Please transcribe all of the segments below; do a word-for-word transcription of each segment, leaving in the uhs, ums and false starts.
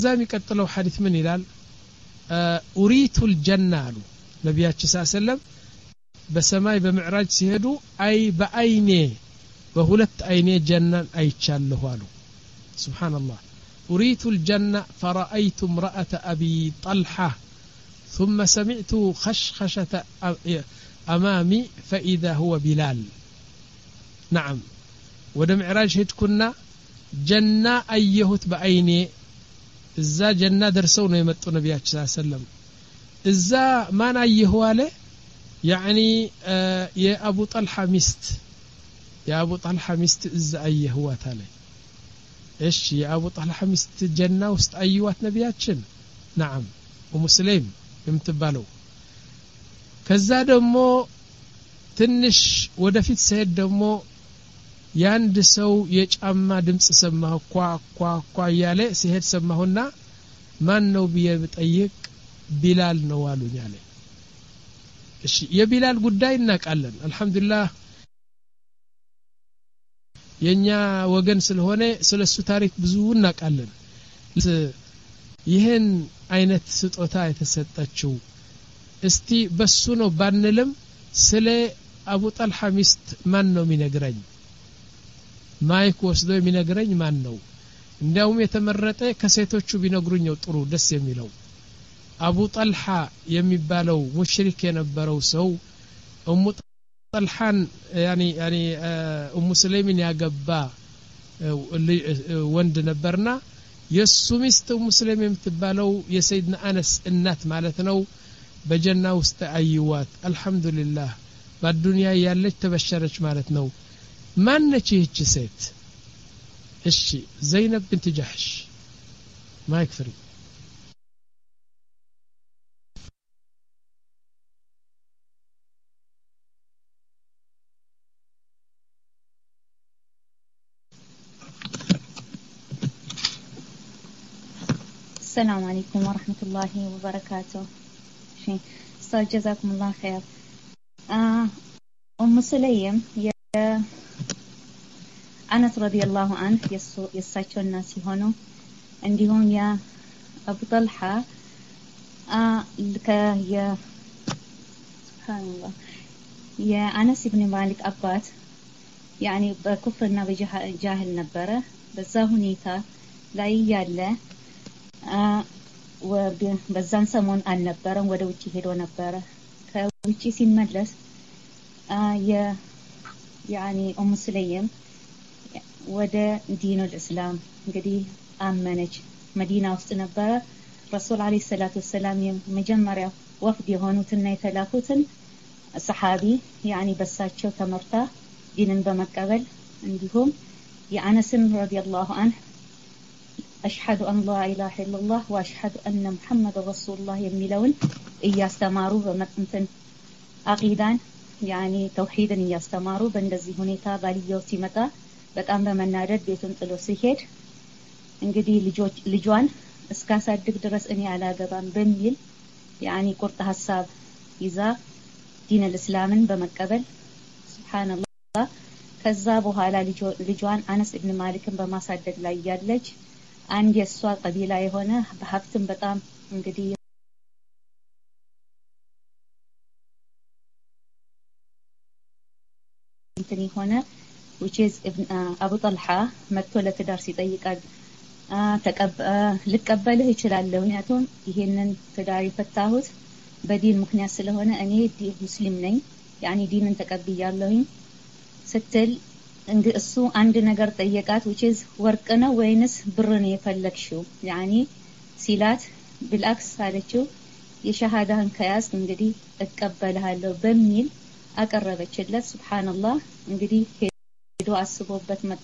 زامي قتلوا حديث من هلال أريت الجنة نبياتي صلى الله عليه وسلم بسماي بمعراج سيهدو أي بأيني وهلت أيني جنة أي تشاله له سبحان الله أريت الجنة فرأيت امرأة أبي طلحة ثم سمعت خشخشة أمامي فإذا هو بلال نعم ودم معراج هد كنا جنة أيهت بأيني إذا جنة درسونا يمتوا نبياتي صلى الله عليه وسلم إذا ما نأيه له يعني آه يا أبو طلحة مست يا أبو طلحة مست إذا أيه هو تالي إيش يا أبو طلحة مست جنة وست أيوات نبياتشن نعم ومسلم يمتبالو كذا دمو تنش ودفيت سيد دمو ያንድ ሰው የጫማ ድምጽ ሰማሁ ኳ ኳ ኳ ያለ ሲሄድ ሰማሁና ማን ነው ብዬ ብጠይቅ ቢላል ነው አሉኝ አለ እሺ የቢላል ጉዳይ እናቃለን አልহামዱሊላህ የኛ ወገን ስለሆነ ስለሱ ታሪክ ብዙ እናቃለን ይሄን አይነት ስጦታ የተሰጠችው እስቲ በሱ ነው ባንልም ስለ አቡ ጠልሃ ሚስት ማን ነው የሚነግረኝ ማይክ ወስዶ የሚነግረኝ ማን ነው እንዲያውም የተመረጠ ከሴቶቹ ቢነግሩኝ ነው ጥሩ ደስ የሚለው አቡ ጠልሃ የሚባለው ሙሽሪክ የነበረው ሰው ኡሙ ጠልሃን ያኒ ያኒ ኡሙ ሰለምን ያገባ ወንድ ነበርና የሱ ሚስት ኡሙ ሰለም የምትባለው የሰይድና አነስ እናት ማለት ነው በጀና ውስጥ አይዋት አልহামዱሊላህ በዱንያ ያለች ተበሸረች ማለት ነው ማን ነች ይህች ሴት እሺ ዘይነብ بنت جحش ما يكفري السلام عليكم ورحمة الله وبركاته شي استاذ جزاكم الله خير آه أم سليم يا أنس رضي الله عنه يساچو الناس هونو عندهم يا أبو طلحة آه لك يا سبحان الله يا أنس بن مالك أبات يعني بكفرنا بجاهل نبرة بزاهنيتا لا ياله آه وبزان سمون النبرة ودوتي هدو نبرة كوتي سيملس آه يا يعني أم سليم ወደ ዲኑ الاسلام እንግዲህ አመነች መዲና ውስጥ ነበረ ረሱል አለይሂ ሰላቱ ወሰለም የመጀመሪያ ወፍድ የሆኑትና የተላኩትን ሰሃቢ يعني በሳቸው ተመርታ ዲንን በመቀበል እንዲሁም የአነስን ረዲየላሁ ዐንሁ አሽሀዱ አን ላ ኢላሀ ኢላላህ ወአሽሀዱ አነ ሙሐመድ ረሱሉላህ የሚለውን እያስተማሩ በመጥንተን አቂዳን يعني ተውሂድን እያስተማሩ በእንደዚህ ሁኔታ ባልየው ሲመጣ በጣም በመናደድ ቤቱን ጥሎ ሲሄድ እንግዲህ ልጆች ልጇን እስካሳድግ ድረስ እኔ አላገባም በሚል يعني ቁርጥ ሐሳብ ይዛ ዲን الاسلامን በመቀበል ሱብሃንአላህ ከዛ በኋላ ልጇን አነስ ኢብኑ ማሊክን በማሳደግ ላይ ያለች አንድ የሷ ቀቢላ የሆነ በሀብትም በጣም እንግዲህ እንትን ሆነ which is ibn uh, Abu Talha መጥቶ ለትዳር ሲጠይቃል ተቀበ ልቀበልህ ይችላል ምክንያቱም ይሄንን ትዳር የፈታሁት በዲን ምክንያት ስለሆነ እኔ ሙስሊም ነኝ يعني ዲንን ተቀብያለሁኝ ስትል እንደ እሱ አንድ ነገር ጠየቃት which is ወርቅ ነው ወይንስ ብር ነው የፈለግሽው يعني ሲላት بالعكس አለችው የሸሃዳን ከያዝ እንግዲህ እቀበልሃለሁ በሚል አቀረበችለት ሱብሃንአላህ እንግዲህ ሄዶ አስቦበት መጣ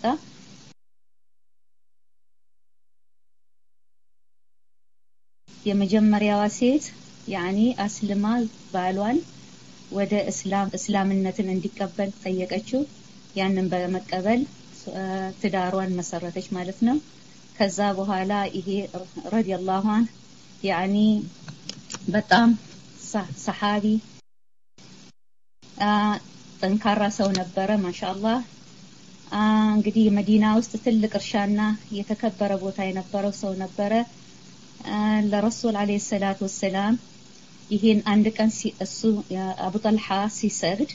የመጀመሪያዋ ሴት يعني አስልማ ባሏን ወደ እስላም እስላምነትን እንዲቀበል ጠየቀችው ያንን በመቀበል ትዳሯን መሰረተች ማለት ነው ከዛ በኋላ ይሄ ረዲየላሁ ዐንሁ يعني በጣም ሰሃቢ ጠንካራ ሰው ነበረ ማሻአላህ እንግዲህ መዲና ውስጥ ትልቅ እርሻና የተከበረ ቦታ የነበረው ሰው ነበረ ለረሱል አለይሂ ሰላቱ ወሰላም ይሄን አንድ ቀን እሱ አቡ ጠልሃ ሲሰግድ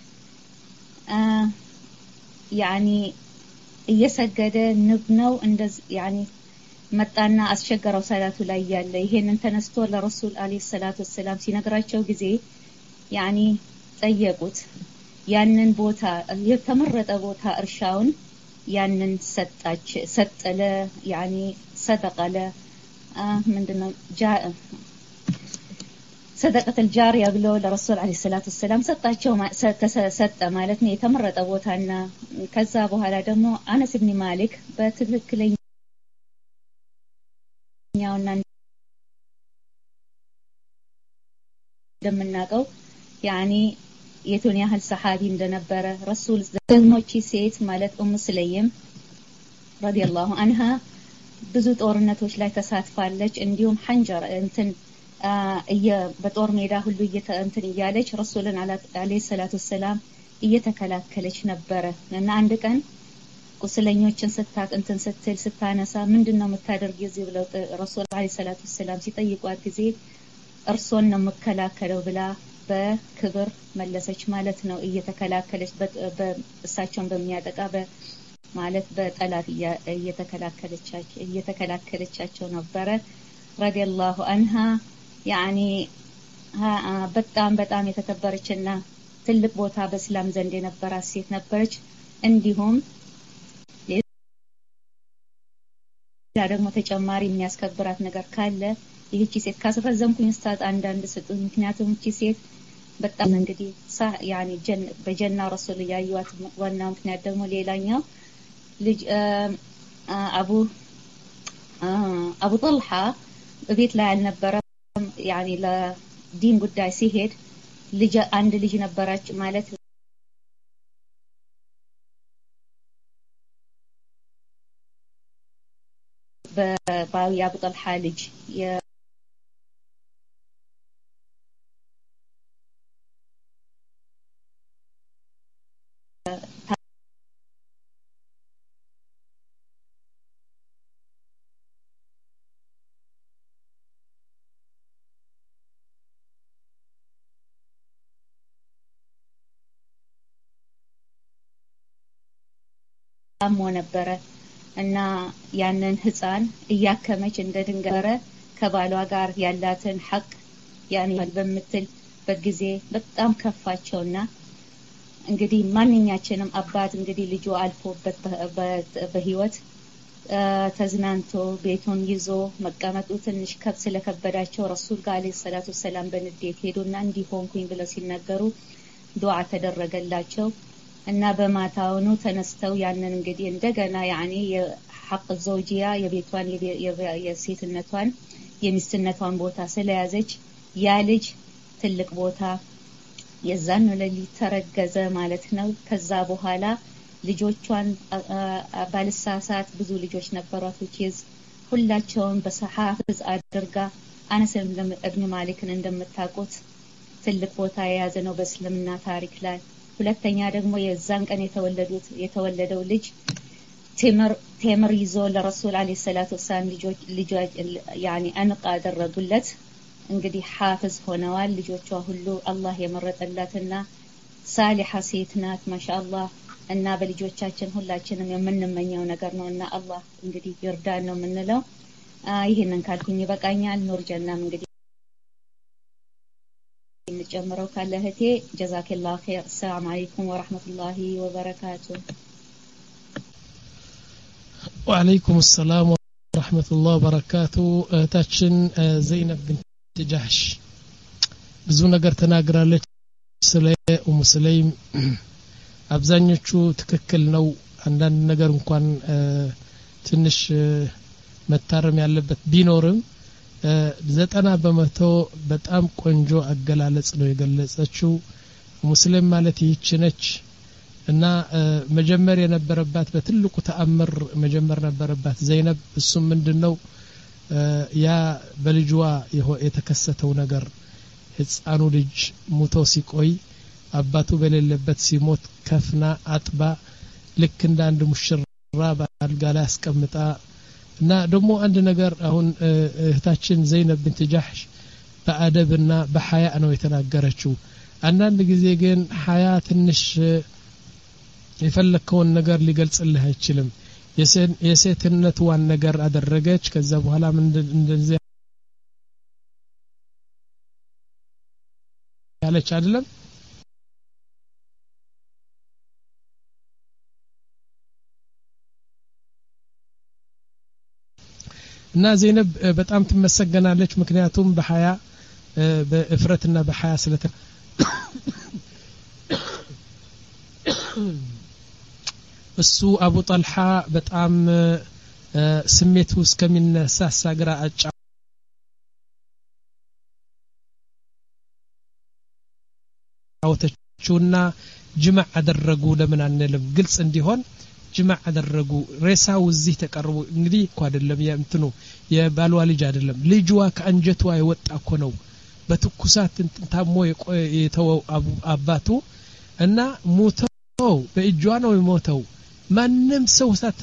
ያኒ እየሰገደ ንብ ነው እንደዚህ ያኒ መጣና አስቸገረው ሰላቱ ላይ ያለ ይሄንን ተነስቶ ለረሱል አለይሂ ሰላቱ ወሰላም ሲነግራቸው ጊዜ ያኒ ጠየቁት ያንን ቦታ የተመረጠ ቦታ እርሻውን ያንን ሰጣች ሰጠለ ያኒ ሰደቀለ ምንድነው ጃ صدقة الجارية ብለው ለረሱል አለይሂ ሰላቱ ወሰላም ሰጣቸው ሰጠ ማለት ነው የተመረጠ ቦታና ከዛ በኋላ ደግሞ አነስ ኢብኑ ማሊክ በትክክለኛውና እንደምናቀው ያኒ የቱን ያህል ሰሃቢ እንደነበረ ረሱል ዘሞቺ ሴት ማለት ኡም ሰለይም ረዲየላሁ ዐንሃ ብዙ ጦርነቶች ላይ ተሳትፋለች እንዲሁም ሐንጀር እንትን በጦር ሜዳ ሁሉ እየተንትን እያለች ረሱልን አለይሂ ሰላቱ ወሰላም እየተከላከለች ነበር እና አንድ ቀን ቁስለኞችን ስታት እንትን ስትል ስታነሳ ምንድነው የምታደርጊው እዚህ ብለው ረሱል አለይሂ ሰላቱ ወሰላም ሲጠይቋት ጊዜ እርሶን ነው መከላከለው ብላ በክብር መለሰች ማለት ነው እየተከላከለች በእሳቸውን በሚያጠቃ ማለት በጠላት እየተከላከለቻቸው እየተከላከለቻቸው ነበር ረዲየላሁ ዐንሃ ያኒ በጣም በጣም የተከበረችና ትልቅ ቦታ በእስላም ዘንድ የነበራት ሴት ነበረች እንዲሁም ያ ደግሞ ተጨማሪ የሚያስከብራት ነገር ካለ ይህቺ ሴት ካስረዘምኩኝ ስታት አንዳንድ ስጡኝ ምክንያቱም ይህቺ ሴት በጣም እንግዲህ ያኒ ጀን በጀና ረሱል ያዩዋት ዋናው ምክንያት ደግሞ ሌላኛው ልጅ አቡ አቡ ጠልሃ በቤት ላይ አልነበረም ያኒ ለዲን ጉዳይ ሲሄድ ልጅ አንድ ልጅ ነበራች ማለት በባው አቡ ጠልሃ ልጅ የ አሞ ነበረ እና ያንን ህፃን እያከመች እንደድንገረ ከባሏ ጋር ያላትን ሐቅ ያኒ በመምትል በጊዜ በጣም ከፋቸውና እንግዲህ ማንኛችንም አባት እንግዲህ ልጁ አልፎበት በህይወት ተዝናንቶ ቤቱን ይዞ መቀመጡ ትንሽ ከብ ስለከበዳቸው ረሱል ጋር አለይሂ ሰላቱ ወሰላም በንዴት ሄዱና እንዲሆንኩኝ ብለው ሲናገሩ ዱዓ ተደረገላቸው እና በማታውኑ ተነስተው ያንን እንግዲህ እንደገና ያኒ የሐቅ ዘውጂያ የቤቷን የሴትነቷን የሚስትነቷን ቦታ ስለያዘች ያ ልጅ ትልቅ ቦታ የዛን ለሊት ተረገዘ ማለት ነው ከዛ በኋላ ልጆቿን ባልሳሳት ብዙ ልጆች ነበሯት ወይስ ሁላቸውን በሰሃፍዝ አድርጋ አነስ ኢብኑ ማሊክን እንደምታውቁት ትልቅ ቦታ የያዘ ነው በእስልምና ታሪክ ላይ ሁለተኛ ደግሞ የዛን ቀን የተወለዱት የተወለደው ልጅ ቴምር ቴምር ይዞ ለረሱል አለይሂ ሰላቱ ወሰላም ልጆች ልጆች ያኒ አንቃ አደረጉለት እንግዲህ ሐافظ ሆነዋል ልጆቿ ሁሉ አላህ የመረጠላትና ሳሊሃ ሴት ናት ማሻአላህ እና በልጆቻችን ሁላችንም የምንመኘው ነገር ነውና አላህ እንግዲህ ይርዳን ነው የምንለው ይሄንን ካልኩኝ ይበቃኛል ኑር ጀናም እንግዲህ እንጨምረው ካለ እህቴ ጀዛከላሁ ኸይር ሰላም አለይኩም ወራህመቱላሂ ወበረካቱ ወአለይኩም ሰላም ወራህመቱላሂ ወበረካቱ እህታችን ዘይነብ ቢንት ጃህሽ ብዙ ነገር ተናግራለች ስለ ኡሙ ሰለይም አብዛኞቹ ትክክል ነው አንዳንድ ነገር እንኳን ትንሽ መታረም ያለበት ቢኖርም ዘጠና በመቶ በጣም ቆንጆ አገላለጽ ነው የገለጸችው ሙስሊም ማለት ይህች ነች እና መጀመር የነበረባት በትልቁ ተአምር መጀመር ነበረባት ዘይነብ እሱም ምንድነው ያ በልጅዋ የተከሰተው ነገር ህፃኑ ልጅ ሙቶ ሲቆይ አባቱ በሌለበት ሲሞት ከፍና አጥባ ልክ እንደ አንድ ሙሽራ ባልጋ ላይ አስቀምጣ እና ደግሞ አንድ ነገር አሁን እህታችን ዘይነብ ቢንት ጃህሽ በአደብና በሐያ ነው የተናገረችው አንዳንድ ጊዜ ግን ሐያ ትንሽ የፈለከውን ነገር ሊገልጽልህ አይችልም የሴትነት ዋን ነገር አደረገች ከዛ በኋላ ምን እንደዚህ ያለች አይደለም እና ዘይነብ በጣም ትመሰገናለች ምክንያቱም በሐያ በእፍረትና በሐያ ስለተ እሱ አቡ ጠልሃ በጣም ስሜቱ እስከሚነሳ ሳግራ አጫውተችውና ጅማዕ አደረጉ ለምን አንልም ግልጽ እንዲሆን ጅማዕ አደረጉ ሬሳው እዚህ ተቀርቦ እንግዲህ እኮ አይደለም የእንትኑ የባልዋ ልጅ አይደለም ልጅዋ ከአንጀቷ የወጣ እኮ ነው በትኩሳት ታሞ የተወው አባቱ እና ሞተው በእጇ ነው የሞተው ማንም ሰው